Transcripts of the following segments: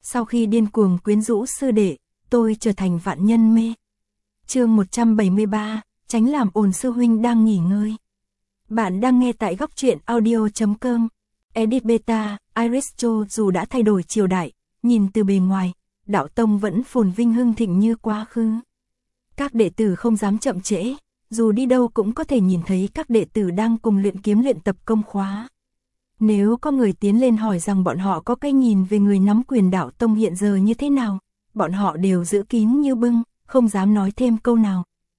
Sau khi điên cuồng quyến rũ sư đệ, tôi trở thành vạn nhân mê. Chương 173, tránh làm ồn sư huynh đang nghỉ ngơi. Bạn đang nghe tại góc truyện audio.com. Edit Beta, Iris Cho dù đã thay đổi triều đại, nhìn từ bề ngoài, đạo tông vẫn phồn vinh hưng thịnh như quá khứ. Các đệ tử không dám chậm trễ, dù đi đâu cũng có thể nhìn thấy các đệ tử đang cùng luyện kiếm luyện tập công khóa. Nếu có người tiến lên hỏi rằng bọn họ có cái nhìn về người nắm quyền đạo tông hiện giờ như thế nào, bọn họ đều giữ kín như bưng, không dám nói thêm câu nào.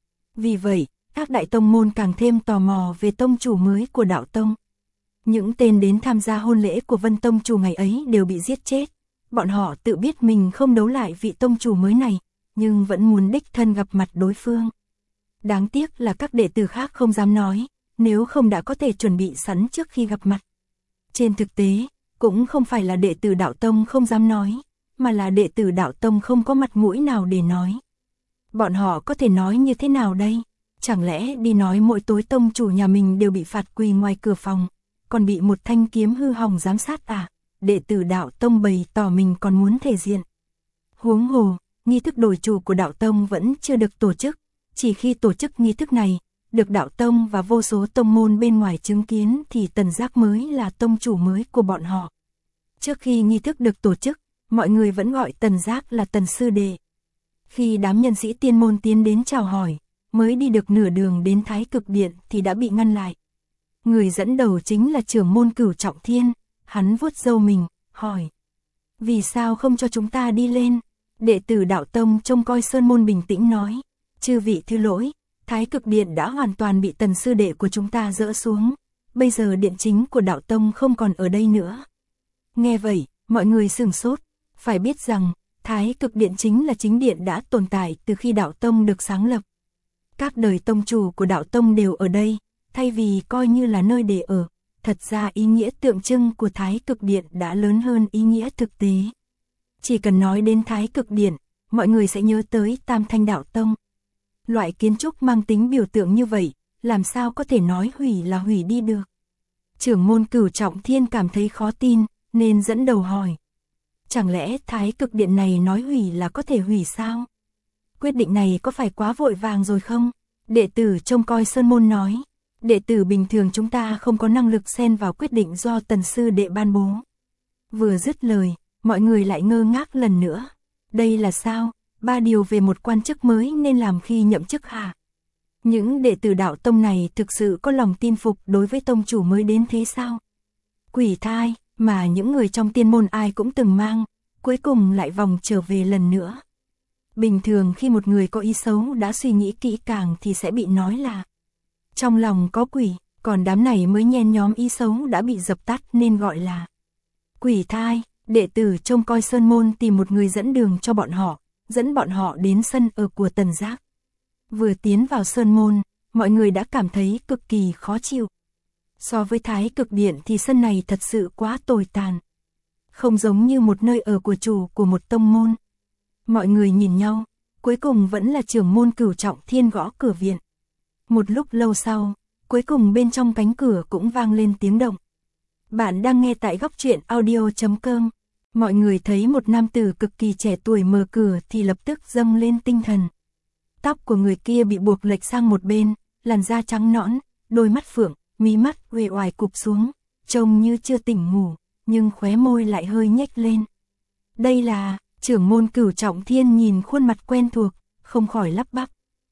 Vì vậy, các đại tông môn càng thêm tò mò về tông chủ mới của đạo tông. Những tên đến tham gia hôn lễ của Vân tông chủ ngày ấy đều bị giết chết. Bọn họ tự biết mình không đấu lại vị tông chủ mới này, nhưng vẫn muốn đích thân gặp mặt đối phương. Đáng tiếc là các đệ tử khác không dám nói, nếu không đã có thể chuẩn bị sẵn trước khi gặp mặt. Trên thực tế, cũng không phải là đệ tử đạo tông không dám nói, mà là đệ tử đạo tông không có mặt mũi nào để nói. Bọn họ có thể nói như thế nào đây? Chẳng lẽ đi nói mỗi tối tông chủ nhà mình đều bị phạt quỳ ngoài cửa phòng, còn bị một thanh kiếm hư hỏng giám sát à? Đệ tử đạo tông bày tỏ mình còn muốn thể diện. Huống hồ, nghi thức đổi chủ của đạo tông vẫn chưa được tổ chức, chỉ khi tổ chức nghi thức này, được đạo tông và vô số tông môn bên ngoài chứng kiến thì Tần Giác mới là tông chủ mới của bọn họ. Trước khi nghi thức được tổ chức, mọi người vẫn gọi Tần Giác là Tần sư đệ. Khi đám nhân sĩ tiên môn tiến đến chào hỏi, mới đi được nửa đường đến Thái Cực Điện thì đã bị ngăn lại. Người dẫn đầu chính là trưởng môn Cửu Trọng Thiên, hắn vuốt râu mình, hỏi: vì sao không cho chúng ta đi lên? Đệ tử đạo tông trông coi sơn môn bình tĩnh nói: chư vị thứ lỗi, Thái Cực Điện đã hoàn toàn bị Tần sư đệ của chúng ta dỡ xuống, bây giờ điện chính của đạo tông không còn ở đây nữa. Nghe vậy, mọi người sửng sốt, phải biết rằng, Thái Cực Điện chính là chính điện đã tồn tại từ khi đạo tông được sáng lập. Các đời tông chủ của đạo tông đều ở đây, thay vì coi như là nơi để ở, thật ra ý nghĩa tượng trưng của Thái Cực Điện đã lớn hơn ý nghĩa thực tế. Chỉ cần nói đến Thái Cực Điện, mọi người sẽ nhớ tới Tam Thanh đạo tông. Loại kiến trúc mang tính biểu tượng như vậy, làm sao có thể nói hủy là hủy đi được? Trưởng môn Cửu Trọng Thiên cảm thấy khó tin, nên dẫn đầu hỏi: chẳng lẽ Thái Cực Điện này nói hủy là có thể hủy sao? Quyết định này có phải quá vội vàng rồi không? Đệ tử trông coi sơn môn nói: đệ tử bình thường chúng ta không có năng lực xen vào quyết định do Tần sư đệ ban bố. Vừa dứt lời, mọi người lại ngơ ngác lần nữa. Đây là sao? 3 điều về một quan chức mới nên làm khi nhậm chức hả? Những đệ tử đạo tông này thực sự có lòng tin phục đối với tông chủ mới đến thế sao? Quỷ thai, mà những người trong tiên môn ai cũng từng mang, cuối cùng lại vòng trở về lần nữa. Bình thường khi một người có ý xấu đã suy nghĩ kỹ càng thì sẽ bị nói là trong lòng có quỷ, còn đám này mới nhen nhóm ý xấu đã bị dập tắt nên gọi là quỷ thai. Đệ tử trông coi sơn môn tìm một người dẫn đường cho bọn họ, dẫn bọn họ đến sân ở của Tần Giác. Vừa tiến vào sơn môn, mọi người đã cảm thấy cực kỳ khó chịu. So với Thái Cực Điện thì sân này thật sự quá tồi tàn. Không giống như một nơi ở của chủ của một tông môn. Mọi người nhìn nhau, cuối cùng vẫn là trưởng môn Cửu Trọng Thiên gõ cửa viện. Một lúc lâu sau, cuối cùng bên trong cánh cửa cũng vang lên tiếng động. Bạn đang nghe tại góc truyện audio.com. Mọi người thấy một nam tử cực kỳ trẻ tuổi mở cửa thì lập tức dâng lên tinh thần. Tóc của người kia bị buộc lệch sang một bên, làn da trắng nõn, đôi mắt phượng, mí mắt uể oải cụp xuống, trông như chưa tỉnh ngủ, nhưng khóe môi lại hơi nhếch lên. Đây là... Trưởng môn Cửu Trọng Thiên nhìn khuôn mặt quen thuộc, không khỏi lắp bắp.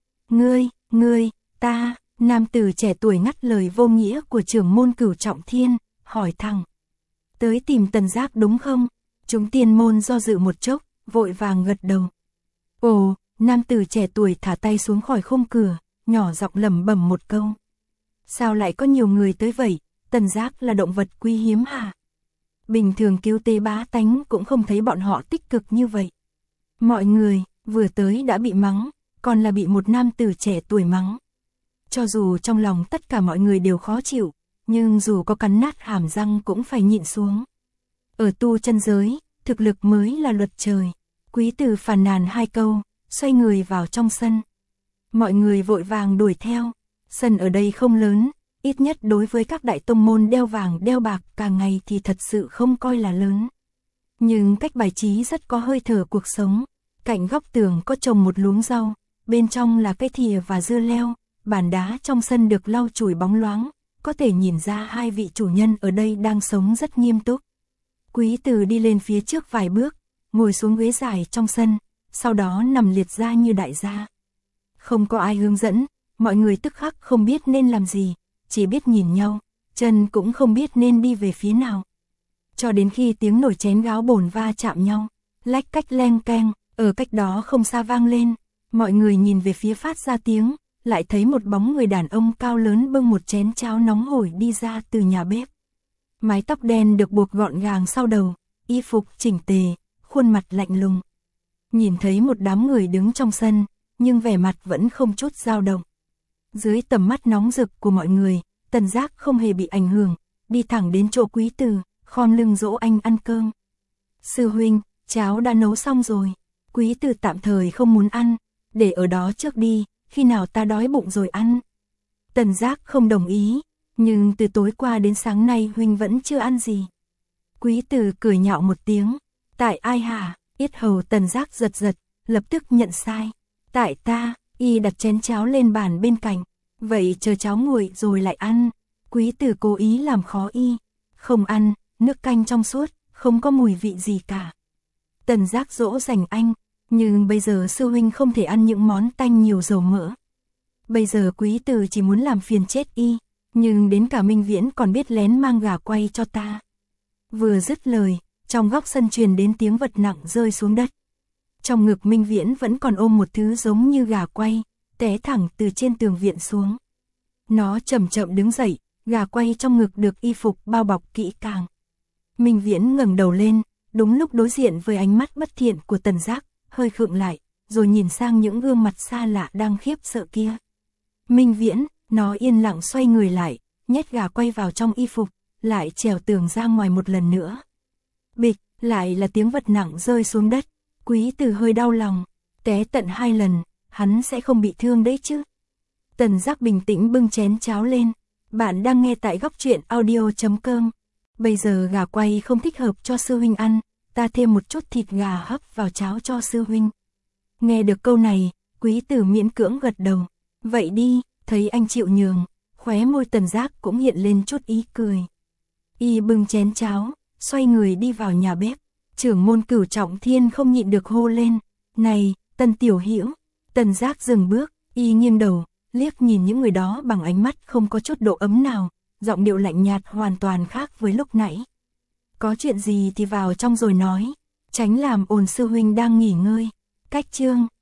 Ngươi, ta, nam tử trẻ tuổi ngắt lời vô nghĩa của trưởng môn Cửu Trọng Thiên, hỏi thẳng. Tới tìm Tần Giác đúng không? Chúng tiên môn do dự một chốc, vội vàng gật đầu. Ồ, nam tử trẻ tuổi thả tay xuống khỏi khung cửa, nhỏ giọng lẩm bẩm một câu. Sao lại có nhiều người tới vậy? Tần Giác là động vật quý hiếm hả? Bình thường cứu tế bá tánh cũng không thấy bọn họ tích cực như vậy. Mọi người, vừa tới đã bị mắng, còn là bị một nam tử trẻ tuổi mắng. Cho dù trong lòng tất cả mọi người đều khó chịu, nhưng dù có cắn nát hàm răng cũng phải nhịn xuống. Ở tu chân giới, thực lực mới là luật trời. Quý tử phàn nàn 2 câu, xoay người vào trong sân. Mọi người vội vàng đuổi theo. Sân ở đây không lớn, ít nhất đối với các đại tông môn đeo vàng đeo bạc càng ngày thì thật sự không coi là lớn. nhưng cách bài trí rất có hơi thở cuộc sống. Cạnh góc tường có trồng một luống rau, bên trong là cây thìa và dưa leo, bàn đá trong sân được lau chùi bóng loáng, có thể nhìn ra hai vị chủ nhân ở đây đang sống rất nghiêm túc. Quý Từ đi lên phía trước vài bước, ngồi xuống ghế dài trong sân, sau đó nằm liệt ra như đại gia. Không có ai hướng dẫn, mọi người tức khắc không biết nên làm gì, chỉ biết nhìn nhau, chân cũng không biết nên đi về phía nào. Cho đến khi tiếng nồi chén gáo bồn va chạm nhau, lách cách leng keng, ở cách đó không xa vang lên, mọi người nhìn về phía phát ra tiếng, lại thấy một bóng người đàn ông cao lớn bưng một chén cháo nóng hổi đi ra từ nhà bếp. Mái tóc đen được buộc gọn gàng sau đầu, y phục chỉnh tề, khuôn mặt lạnh lùng. Nhìn thấy một đám người đứng trong sân, nhưng vẻ mặt vẫn không chút dao động. Dưới tầm mắt nóng rực của mọi người, Tần Giác không hề bị ảnh hưởng, đi thẳng đến chỗ Quý Từ, khom lưng dỗ anh ăn cơm. Sư huynh, cháo đã nấu xong rồi. Quý Từ tạm thời không muốn ăn, để ở đó trước đi, khi nào ta đói bụng rồi ăn. Tần Giác không đồng ý, nhưng từ tối qua đến sáng nay huynh vẫn chưa ăn gì. Quý Từ cười nhạo một tiếng, tại ai hả? Yết hầu Tần Giác giật giật, lập tức nhận sai. Tại ta, y đặt chén cháo lên bàn bên cạnh, vậy chờ cháo nguội rồi lại ăn. Quý Từ cố ý làm khó y, không ăn, nước canh trong suốt, không có mùi vị gì cả. Tần Giác dỗ dành anh, nhưng bây giờ sư huynh không thể ăn những món tanh nhiều dầu mỡ. Bây giờ Quý Từ chỉ muốn làm phiền chết y, nhưng đến cả Minh Viễn còn biết lén mang gà quay cho ta. Vừa dứt lời, trong góc sân truyền đến tiếng vật nặng rơi xuống đất. Trong ngực Minh Viễn vẫn còn ôm một thứ giống như gà quay, té thẳng từ trên tường viện xuống. Nó chậm chậm đứng dậy, gà quay trong ngực được y phục bao bọc kỹ càng. Minh Viễn ngẩng đầu lên, đúng lúc đối diện với ánh mắt bất thiện của Tần Giác, hơi khựng lại, rồi nhìn sang những gương mặt xa lạ đang khiếp sợ kia. Minh Viễn, nó yên lặng xoay người lại, nhét gà quay vào trong y phục, lại trèo tường ra ngoài một lần nữa. Bịch, lại là tiếng vật nặng rơi xuống đất. Quý Từ hơi đau lòng, té tận 2 lần, hắn sẽ không bị thương đấy chứ. Tần Giác bình tĩnh bưng chén cháo lên. Bạn đang nghe tại góc truyện audio.com. Bây giờ gà quay không thích hợp cho sư huynh ăn, ta thêm một chút thịt gà hấp vào cháo cho sư huynh. Nghe được câu này, Quý Từ miễn cưỡng gật đầu. Vậy đi, thấy anh chịu nhường, khóe môi Tần Giác cũng hiện lên chút ý cười. Y bưng chén cháo, xoay người đi vào nhà bếp. Trưởng môn Cửu Trọng Thiên không nhịn được hô lên. Này, Tần tiểu hữu. Tần Giác dừng bước, y nghiêng đầu, liếc nhìn những người đó bằng ánh mắt không có chút độ ấm nào, giọng điệu lạnh nhạt hoàn toàn khác với lúc nãy. Có chuyện gì thì vào trong rồi nói, tránh làm ồn, sư huynh đang nghỉ ngơi. Cách chương